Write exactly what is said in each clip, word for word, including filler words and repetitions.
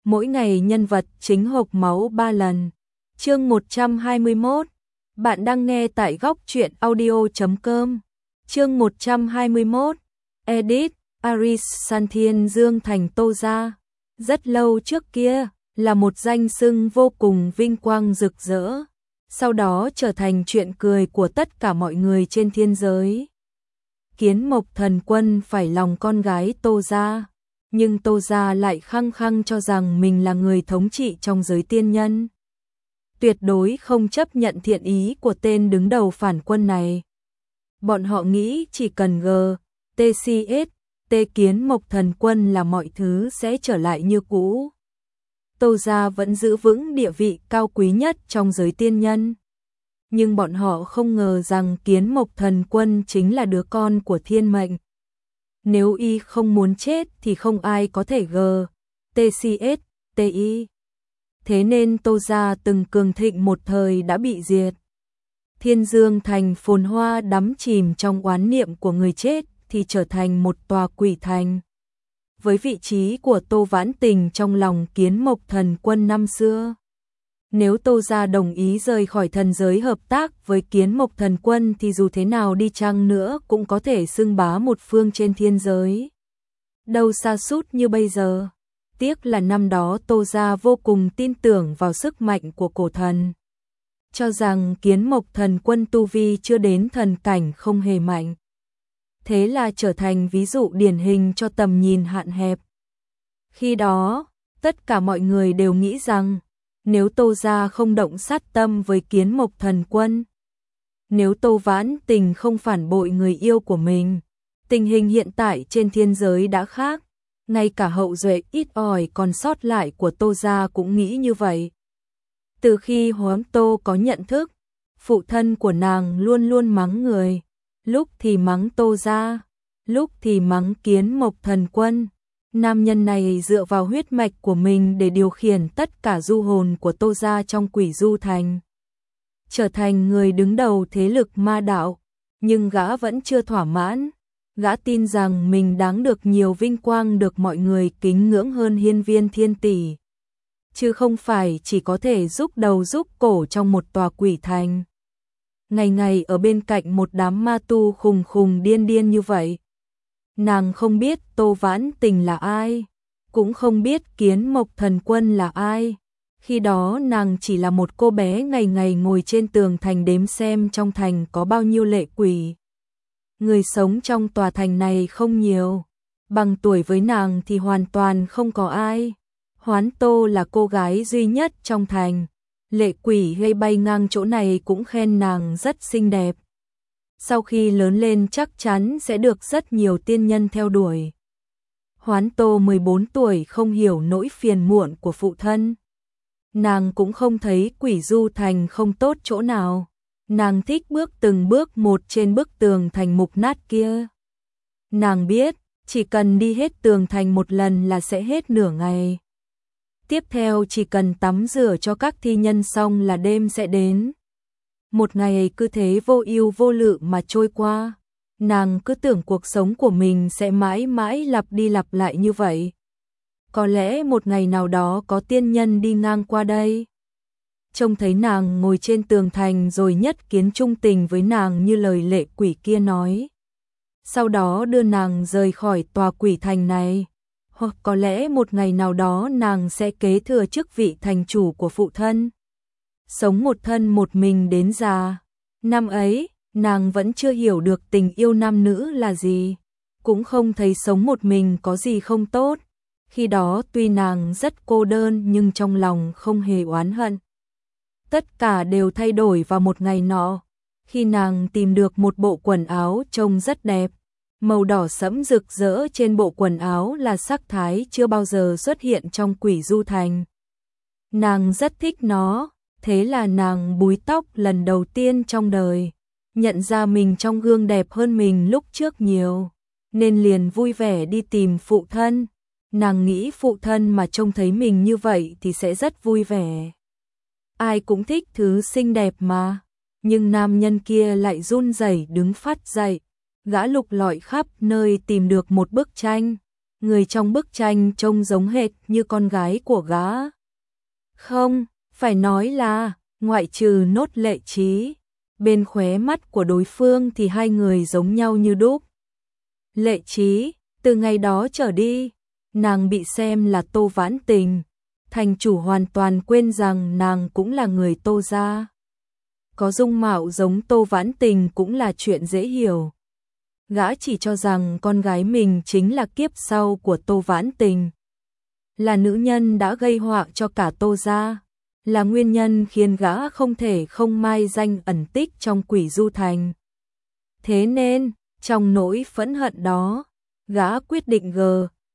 Mỗi ngày nhân vật chính hộc máu ba lần. Chương một trăm hai mươi mốt. Bạn đang nghe tại góc truyện audio chấm com. Chương một trăm hai mươi mốt. Edit, Aris San Thiên Dương thành Tô gia. Rất lâu trước kia, là một danh xưng vô cùng vinh quang rực rỡ. Sau đó trở thành chuyện cười của tất cả mọi người trên thiên giới. Kiến Mộc Thần Quân phải lòng con gái Tô gia, nhưng Tô gia lại khăng khăng cho rằng mình là người thống trị trong giới tiên nhân. Tuyệt đối không chấp nhận thiện ý của tên đứng đầu phản quân này. Bọn họ nghĩ chỉ cần G, T C S, T Kiến Mộc Thần Quân là mọi thứ sẽ trở lại như cũ. Tô gia vẫn giữ vững địa vị cao quý nhất trong giới tiên nhân. Nhưng bọn họ không ngờ rằng Kiến Mộc Thần Quân chính là đứa con của thiên mệnh. Nếu y không muốn chết thì không ai có thể G, T C S, T I. Thế nên Tô gia từng cường thịnh một thời đã bị diệt. Thiên Dương thành phồn hoa đắm chìm trong oán niệm của người chết thì trở thành một tòa quỷ thành. Với vị trí của Tô Vãn Tình trong lòng Kiến Mộc Thần Quân năm xưa. Nếu Tô gia đồng ý rời khỏi thần giới hợp tác với Kiến Mộc Thần Quân thì dù thế nào đi chăng nữa cũng có thể xưng bá một phương trên thiên giới. Đâu xa sút như bây giờ. Tiếc là năm đó Tô gia vô cùng tin tưởng vào sức mạnh của cổ thần. Cho rằng Kiến Mộc Thần Quân tu vi chưa đến thần cảnh không hề mạnh. Thế là trở thành ví dụ điển hình cho tầm nhìn hạn hẹp. Khi đó, tất cả mọi người đều nghĩ rằng, nếu Tô gia không động sát tâm với Kiến Mộc Thần Quân, nếu Tô Vãn Tình không phản bội người yêu của mình, tình hình hiện tại trên thiên giới đã khác. Ngay cả hậu duệ ít ỏi còn sót lại của Tô gia cũng nghĩ như vậy. Từ khi Hoán Tô có nhận thức, phụ thân của nàng luôn luôn mắng người, lúc thì mắng Tô gia, lúc thì mắng Kiến Mộc Thần Quân. Nam nhân này dựa vào huyết mạch của mình để điều khiển tất cả du hồn của Tô gia trong Quỷ Du Thành, trở thành người đứng đầu thế lực ma đạo, nhưng gã vẫn chưa thỏa mãn. Gã tin rằng mình đáng được nhiều vinh quang được mọi người kính ngưỡng hơn hiên viên thiên tỷ, chứ không phải chỉ có thể giúp đầu giúp cổ trong một tòa quỷ thành. Ngày ngày ở bên cạnh một đám ma tu khùng khùng điên điên như vậy. Nàng không biết Tô Vãn Tình là ai, cũng không biết Kiến Mộc Thần Quân là ai. Khi đó nàng chỉ là một cô bé ngày ngày ngồi trên tường thành đếm xem trong thành có bao nhiêu lệ quỷ. Người sống trong tòa thành này không nhiều, bằng tuổi với nàng thì hoàn toàn không có ai. Hoán Tô là cô gái duy nhất trong thành. Lệ quỷ hay bay ngang chỗ này cũng khen nàng rất xinh đẹp. Sau khi lớn lên chắc chắn sẽ được rất nhiều tiên nhân theo đuổi. Hoán Tô mười bốn tuổi không hiểu nỗi phiền muộn của phụ thân. Nàng cũng không thấy Quỷ Du Thành không tốt chỗ nào. Nàng thích bước từng bước một trên bức tường thành mục nát kia. Nàng biết, chỉ cần đi hết tường thành một lần là sẽ hết nửa ngày. Tiếp theo chỉ cần tắm rửa cho các thi nhân xong là đêm sẽ đến. Một ngày cứ thế vô ưu vô lự mà trôi qua. Nàng cứ tưởng cuộc sống của mình sẽ mãi mãi lặp đi lặp lại như vậy. Có lẽ một ngày nào đó có tiên nhân đi ngang qua đây, trông thấy nàng ngồi trên tường thành rồi nhất kiến trung tình với nàng như lời lệ quỷ kia nói. Sau đó đưa nàng rời khỏi tòa quỷ thành này. Hoặc có lẽ một ngày nào đó nàng sẽ kế thừa chức vị thành chủ của phụ thân. Sống một thân một mình đến già. Năm ấy, nàng vẫn chưa hiểu được tình yêu nam nữ là gì. Cũng không thấy sống một mình có gì không tốt. Khi đó tuy nàng rất cô đơn nhưng trong lòng không hề oán hận. Tất cả đều thay đổi vào một ngày nọ, khi nàng tìm được một bộ quần áo trông rất đẹp. Màu đỏ sẫm rực rỡ trên bộ quần áo là sắc thái chưa bao giờ xuất hiện trong Quỷ Du Thành. Nàng rất thích nó, thế là nàng búi tóc lần đầu tiên trong đời, nhận ra mình trong gương đẹp hơn mình lúc trước nhiều, nên liền vui vẻ đi tìm phụ thân. Nàng nghĩ phụ thân mà trông thấy mình như vậy thì sẽ rất vui vẻ. Ai cũng thích thứ xinh đẹp mà, nhưng nam nhân kia lại run rẩy đứng phát dậy. Gã lục lọi khắp nơi tìm được một bức tranh, người trong bức tranh trông giống hệt như con gái của gã. Không, phải nói là, ngoại trừ Nốt Lệ Trí, bên khóe mắt của đối phương thì hai người giống nhau như đúc. Lệ Trí, từ ngày đó trở đi, nàng bị xem là Tô Vãn Tình, thành chủ hoàn toàn quên rằng nàng cũng là người Tô gia. Có dung mạo giống Tô Vãn Tình cũng là chuyện dễ hiểu. Gã chỉ cho rằng con gái mình chính là kiếp sau của Tô Vãn Tình, là nữ nhân đã gây họa cho cả Tô gia, là nguyên nhân khiến gã không thể không mai danh ẩn tích trong Quỷ Du Thành. Thế nên, trong nỗi phẫn hận đó, gã quyết định g,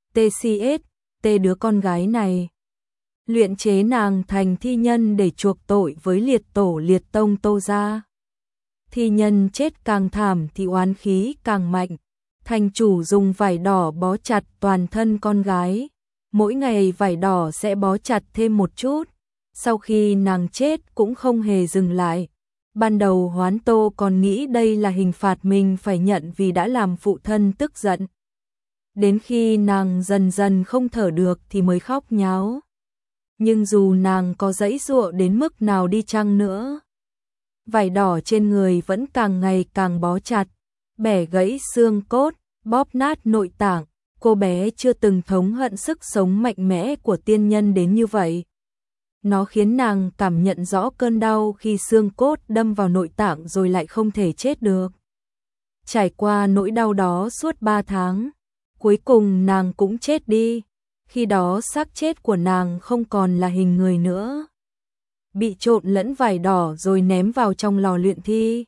tcs, t đứa con gái này, luyện chế nàng thành thi nhân để chuộc tội với liệt tổ liệt tông Tô gia. Thi nhân chết càng thảm thì oán khí càng mạnh. Thành chủ dùng vải đỏ bó chặt toàn thân con gái. Mỗi ngày vải đỏ sẽ bó chặt thêm một chút. Sau khi nàng chết cũng không hề dừng lại. Ban đầu Hoán Tô còn nghĩ đây là hình phạt mình phải nhận vì đã làm phụ thân tức giận. Đến khi nàng dần dần không thở được thì mới khóc nháo. Nhưng dù nàng có giãy giụa đến mức nào đi chăng nữa, vải đỏ trên người vẫn càng ngày càng bó chặt, bẻ gãy xương cốt, bóp nát nội tạng. Cô bé chưa từng thống hận sức sống mạnh mẽ của tiên nhân đến như vậy. Nó khiến nàng cảm nhận rõ cơn đau khi xương cốt đâm vào nội tạng rồi lại không thể chết được. Trải qua nỗi đau đó suốt ba tháng, cuối cùng nàng cũng chết đi. Khi đó xác chết của nàng không còn là hình người nữa, bị trộn lẫn vải đỏ rồi ném vào trong lò luyện thi.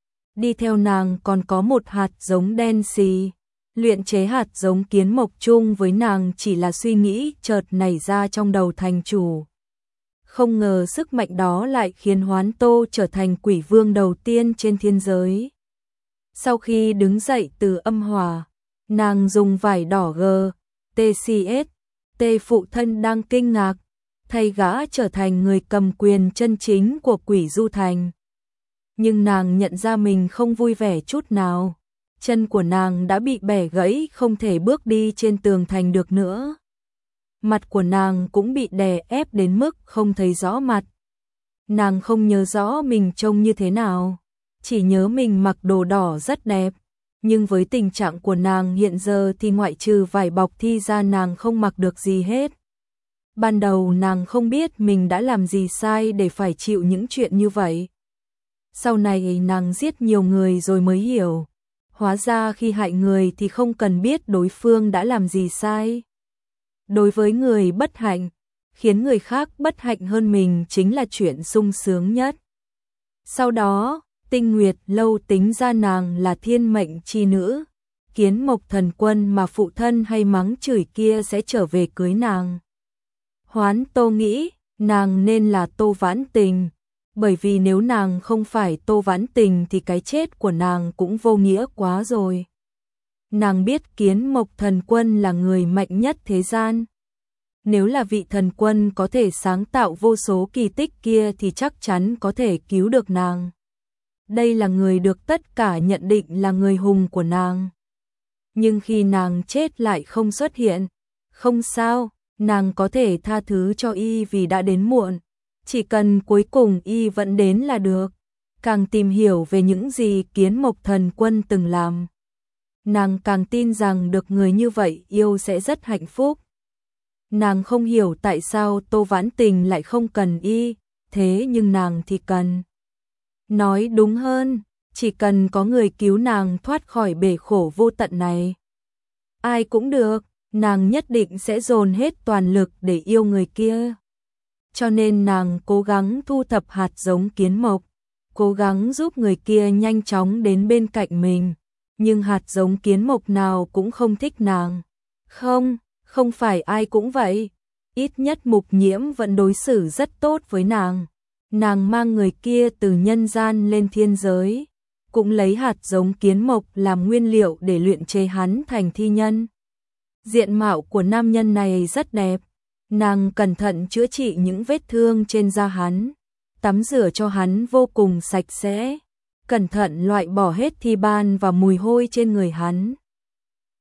Đi theo nàng còn có một hạt giống đen xì. Luyện chế hạt giống kiến mộc chung với nàng chỉ là suy nghĩ chợt nảy ra trong đầu thành chủ. Không ngờ sức mạnh đó lại khiến Hoán Tô trở thành quỷ vương đầu tiên trên thiên giới. Sau khi đứng dậy từ âm hỏa, nàng dùng vải đỏ g, tcs, t phụ thân đang kinh ngạc, thay gã trở thành người cầm quyền chân chính của Quỷ Du Thành. Nhưng nàng nhận ra mình không vui vẻ chút nào. Chân của nàng đã bị bẻ gãy không thể bước đi trên tường thành được nữa. Mặt của nàng cũng bị đè ép đến mức không thấy rõ mặt. Nàng không nhớ rõ mình trông như thế nào, chỉ nhớ mình mặc đồ đỏ rất đẹp. Nhưng với tình trạng của nàng hiện giờ thì ngoại trừ vải bọc thi ra nàng không mặc được gì hết. Ban đầu nàng không biết mình đã làm gì sai để phải chịu những chuyện như vậy. Sau này nàng giết nhiều người rồi mới hiểu. Hóa ra khi hại người thì không cần biết đối phương đã làm gì sai. Đối với người bất hạnh, khiến người khác bất hạnh hơn mình chính là chuyện sung sướng nhất. Sau đó, Tinh Nguyệt Lâu tính ra nàng là thiên mệnh chi nữ, Kiến Mộc Thần Quân mà phụ thân hay mắng chửi kia sẽ trở về cưới nàng. Hoán Tô nghĩ, nàng nên là Tô Vãn Tình, bởi vì nếu nàng không phải Tô Vãn Tình thì cái chết của nàng cũng vô nghĩa quá rồi. Nàng biết Kiến Mộc Thần Quân là người mạnh nhất thế gian. Nếu là vị thần quân có thể sáng tạo vô số kỳ tích kia thì chắc chắn có thể cứu được nàng. Đây là người được tất cả nhận định là người hùng của nàng. Nhưng khi nàng chết lại không xuất hiện, không sao, nàng có thể tha thứ cho y vì đã đến muộn. Chỉ cần cuối cùng y vẫn đến là được. Càng tìm hiểu về những gì Kiến Mộc Thần Quân từng làm, nàng càng tin rằng được người như vậy yêu sẽ rất hạnh phúc. Nàng không hiểu tại sao Tô Vãn Tình lại không cần y, thế nhưng nàng thì cần. Nói đúng hơn, chỉ cần có người cứu nàng thoát khỏi bể khổ vô tận này. Ai cũng được, nàng nhất định sẽ dồn hết toàn lực để yêu người kia. Cho nên nàng cố gắng thu thập hạt giống kiến mộc, cố gắng giúp người kia nhanh chóng đến bên cạnh mình. Nhưng hạt giống kiến mộc nào cũng không thích nàng. Không, không phải ai cũng vậy. Ít nhất Mục Nhiễm vẫn đối xử rất tốt với nàng. Nàng mang người kia từ nhân gian lên thiên giới, cũng lấy hạt giống kiến mộc làm nguyên liệu để luyện chế hắn thành thi nhân. Diện mạo của nam nhân này rất đẹp. Nàng cẩn thận chữa trị những vết thương trên da hắn, tắm rửa cho hắn vô cùng sạch sẽ, cẩn thận loại bỏ hết thi ban và mùi hôi trên người hắn.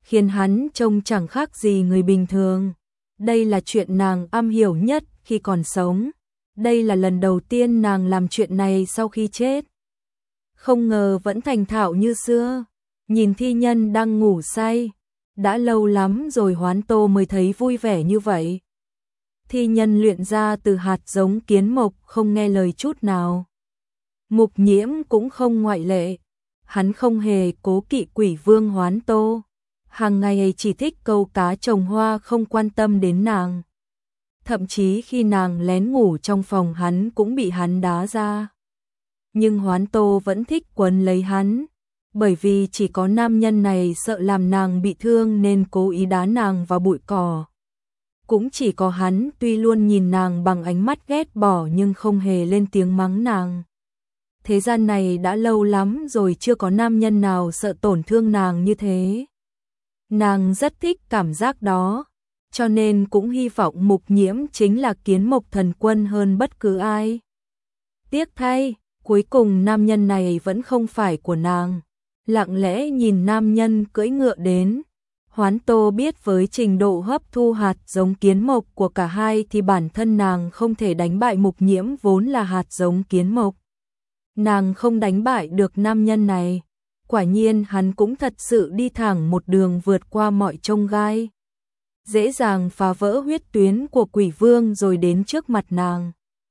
khiến hắn trông chẳng khác gì người bình thường. Đây là chuyện nàng am hiểu nhất khi còn sống. Đây là lần đầu tiên nàng làm chuyện này sau khi chết. Không ngờ vẫn thành thạo như xưa. Nhìn thi nhân đang ngủ say. Đã lâu lắm rồi Hoán Tô mới thấy vui vẻ như vậy. Thi nhân luyện ra từ hạt giống kiến mộc không nghe lời chút nào. Mục Nhiễm cũng không ngoại lệ. Hắn không hề cố kỵ Quỷ Vương Hoán Tô. Hàng ngày chỉ thích câu cá trồng hoa, không quan tâm đến nàng. Thậm chí khi nàng lén ngủ trong phòng hắn cũng bị hắn đá ra. Nhưng Hoán Tô vẫn thích quấn lấy hắn. Bởi vì chỉ có nam nhân này sợ làm nàng bị thương nên cố ý đá nàng vào bụi cỏ. Cũng chỉ có hắn tuy luôn nhìn nàng bằng ánh mắt ghét bỏ nhưng không hề lên tiếng mắng nàng. Thế gian này đã lâu lắm rồi chưa có nam nhân nào sợ tổn thương nàng như thế. Nàng rất thích cảm giác đó, cho nên cũng hy vọng Mục Nhiễm chính là Kiến Mộc Thần Quân hơn bất cứ ai. Tiếc thay, cuối cùng nam nhân này vẫn không phải của nàng. Lặng lẽ nhìn nam nhân cưỡi ngựa đến. Hoán Tô biết với trình độ hấp thu hạt giống kiến mộc của cả hai thì bản thân nàng không thể đánh bại Mục Nhiễm vốn là hạt giống kiến mộc. Nàng không đánh bại được nam nhân này. Quả nhiên hắn cũng thật sự đi thẳng một đường vượt qua mọi chông gai. Dễ dàng phá vỡ huyết tuyến của Quỷ Vương rồi đến trước mặt nàng.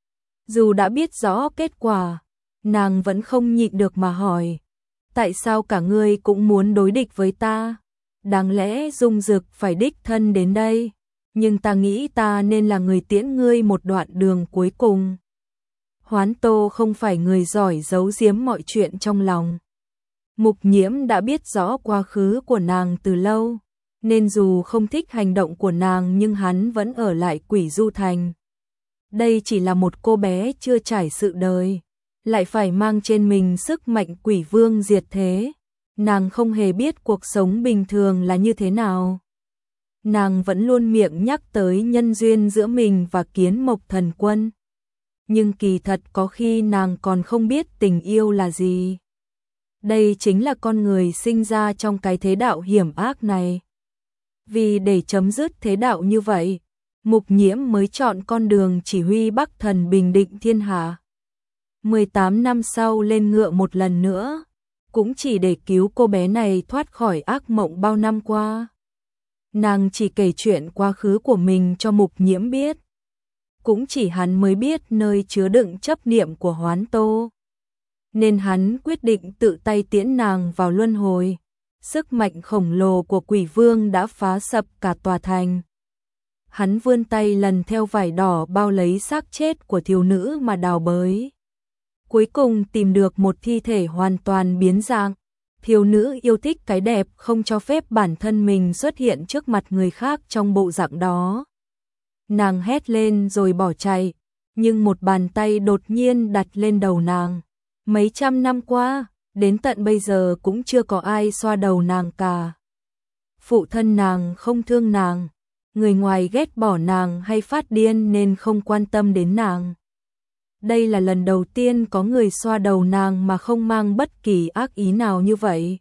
Dù đã biết rõ kết quả, nàng vẫn không nhịn được mà hỏi. Tại sao cả ngươi cũng muốn đối địch với ta? Đáng lẽ Dung Dực phải đích thân đến đây, nhưng ta nghĩ ta nên là người tiễn ngươi một đoạn đường cuối cùng. Hoán Tô không phải người giỏi giấu giếm mọi chuyện trong lòng. Mục Nhiễm đã biết rõ quá khứ của nàng từ lâu, nên dù không thích hành động của nàng nhưng hắn vẫn ở lại Quỷ Du Thành. Đây chỉ là một cô bé chưa trải sự đời, lại phải mang trên mình sức mạnh Quỷ Vương diệt thế. Nàng không hề biết cuộc sống bình thường là như thế nào. Nàng vẫn luôn miệng nhắc tới nhân duyên giữa mình và Kiến Mộc Thần Quân. Nhưng kỳ thật có khi nàng còn không biết tình yêu là gì. Đây chính là con người sinh ra trong cái thế đạo hiểm ác này. Vì để chấm dứt thế đạo như vậy, Mục Nhiễm mới chọn con đường chỉ huy Bắc Thần bình định thiên hạ. mười tám năm sau lên ngựa một lần nữa, cũng chỉ để cứu cô bé này thoát khỏi ác mộng bao năm qua. Nàng chỉ kể chuyện quá khứ của mình cho Mục Nhiễm biết. Cũng chỉ hắn mới biết nơi chứa đựng chấp niệm của Hoán Tô. Nên hắn quyết định tự tay tiễn nàng vào luân hồi. Sức mạnh khổng lồ của Quỷ Vương đã phá sập cả tòa thành. Hắn vươn tay lần theo vải đỏ bao lấy xác chết của thiếu nữ mà đào bới. Cuối cùng tìm được một thi thể hoàn toàn biến dạng. Thiếu nữ yêu thích cái đẹp không cho phép bản thân mình xuất hiện trước mặt người khác trong bộ dạng đó. Nàng hét lên rồi bỏ chạy, nhưng một bàn tay đột nhiên đặt lên đầu nàng. Mấy trăm năm qua, đến tận bây giờ cũng chưa có ai xoa đầu nàng cả. Phụ thân nàng không thương nàng, người ngoài ghét bỏ nàng hay phát điên nên không quan tâm đến nàng. Đây là lần đầu tiên có người xoa đầu nàng mà không mang bất kỳ ác ý nào như vậy.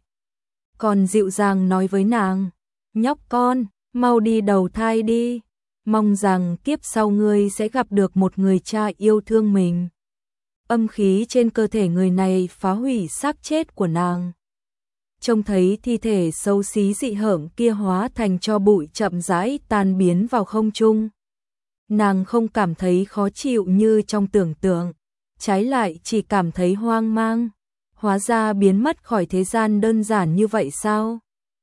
Còn dịu dàng nói với nàng, nhóc con, mau đi đầu thai đi, mong rằng kiếp sau ngươi sẽ gặp được một người cha yêu thương mình. Âm khí trên cơ thể người này phá hủy xác chết của nàng. Trông thấy thi thể xấu xí dị hợm kia hóa thành tro bụi chậm rãi tan biến vào không trung. Nàng không cảm thấy khó chịu như trong tưởng tượng, trái lại chỉ cảm thấy hoang mang. Hóa ra biến mất khỏi thế gian đơn giản như vậy sao?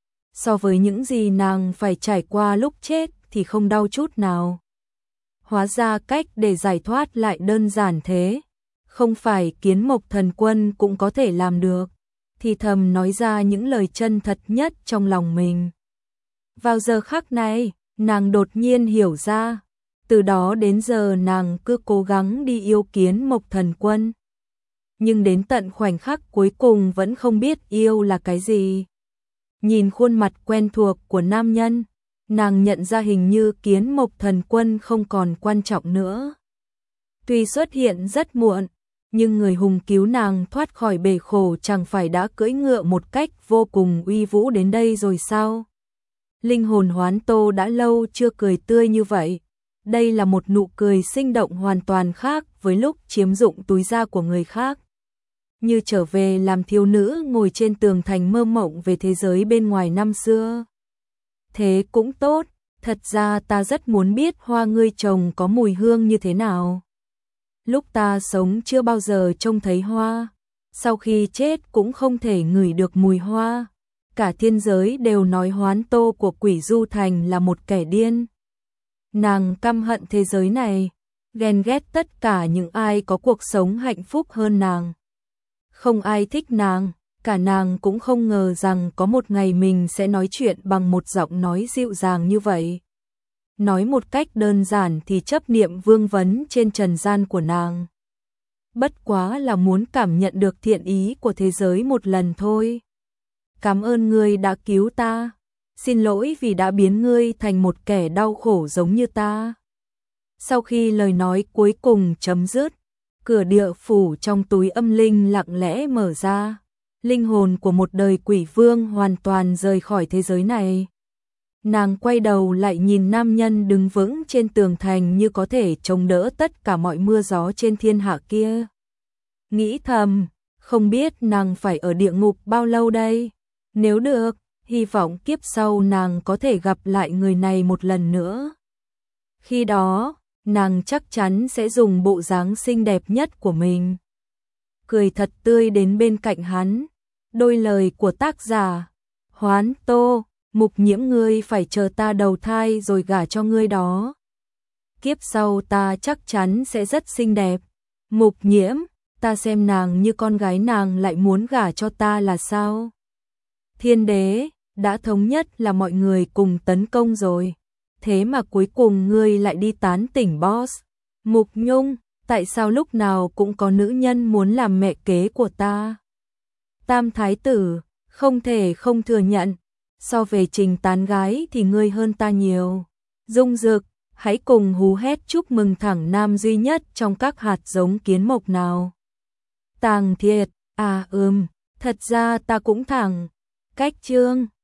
So với những gì nàng phải trải qua lúc chết thì không đau chút nào. Hóa ra cách để giải thoát lại đơn giản thế. Không phải Kiến Mộc Thần Quân cũng có thể làm được. Thì thầm nói ra những lời chân thật nhất trong lòng mình. Vào giờ khắc này, nàng đột nhiên hiểu ra. Từ đó đến giờ nàng cứ cố gắng đi yêu Kiến Mộc Thần Quân. Nhưng đến tận khoảnh khắc cuối cùng vẫn không biết yêu là cái gì. Nhìn khuôn mặt quen thuộc của nam nhân, nàng nhận ra hình như Kiến Mộc Thần Quân không còn quan trọng nữa. Tuy xuất hiện rất muộn, nhưng người hùng cứu nàng thoát khỏi bể khổ chẳng phải đã cưỡi ngựa một cách vô cùng uy vũ đến đây rồi sao? Linh hồn Hoán Tô đã lâu chưa cười tươi như vậy. Đây là một nụ cười sinh động hoàn toàn khác với lúc chiếm dụng túi da của người khác. Như trở về làm thiếu nữ ngồi trên tường thành mơ mộng về thế giới bên ngoài năm xưa. Thế cũng tốt, thật ra ta rất muốn biết hoa ngươi trồng có mùi hương như thế nào. Lúc ta sống chưa bao giờ trông thấy hoa, sau khi chết cũng không thể ngửi được mùi hoa. Cả thiên giới đều nói Hoán Tô của Quỷ Du Thành là một kẻ điên. Nàng căm hận thế giới này, ghen ghét tất cả những ai có cuộc sống hạnh phúc hơn nàng. Không ai thích nàng, cả nàng cũng không ngờ rằng có một ngày mình sẽ nói chuyện bằng một giọng nói dịu dàng như vậy. Nói một cách đơn giản thì chấp niệm vương vấn trên trần gian của nàng. Bất quá là muốn cảm nhận được thiện ý của thế giới một lần thôi. Cảm ơn ngươi đã cứu ta. Xin lỗi vì đã biến ngươi thành một kẻ đau khổ giống như ta. Sau khi lời nói cuối cùng chấm dứt, cửa địa phủ trong túi âm linh lặng lẽ mở ra. Linh hồn của một đời quỷ vương hoàn toàn rời khỏi thế giới này. Nàng quay đầu lại nhìn nam nhân đứng vững trên tường thành như có thể chống đỡ tất cả mọi mưa gió trên thiên hạ kia. Nghĩ thầm, không biết nàng phải ở địa ngục bao lâu đây. Nếu được, hy vọng kiếp sau nàng có thể gặp lại người này một lần nữa. Khi đó, nàng chắc chắn sẽ dùng bộ dáng xinh đẹp nhất của mình. Cười thật tươi đến bên cạnh hắn. Đôi lời của tác giả Hoán Tô, Mục Nhiễm ngươi phải chờ ta đầu thai rồi gả cho ngươi đó. Kiếp sau ta chắc chắn sẽ rất xinh đẹp. Mục Nhiễm, ta xem nàng như con gái nàng lại muốn gả cho ta là sao? Thiên đế, đã thống nhất là mọi người cùng tấn công rồi. Thế mà cuối cùng ngươi lại đi tán tỉnh boss. Mục Nhung, tại sao lúc nào cũng có nữ nhân muốn làm mẹ kế của ta? Tam thái tử, không thể không thừa nhận. So về trình tán gái thì ngươi hơn ta nhiều. Dung Dực, hãy cùng hú hét chúc mừng thẳng nam duy nhất trong các hạt giống kiến mộc nào. Tàng Thiệt, à ừm, thật ra ta cũng thẳng. Cách chương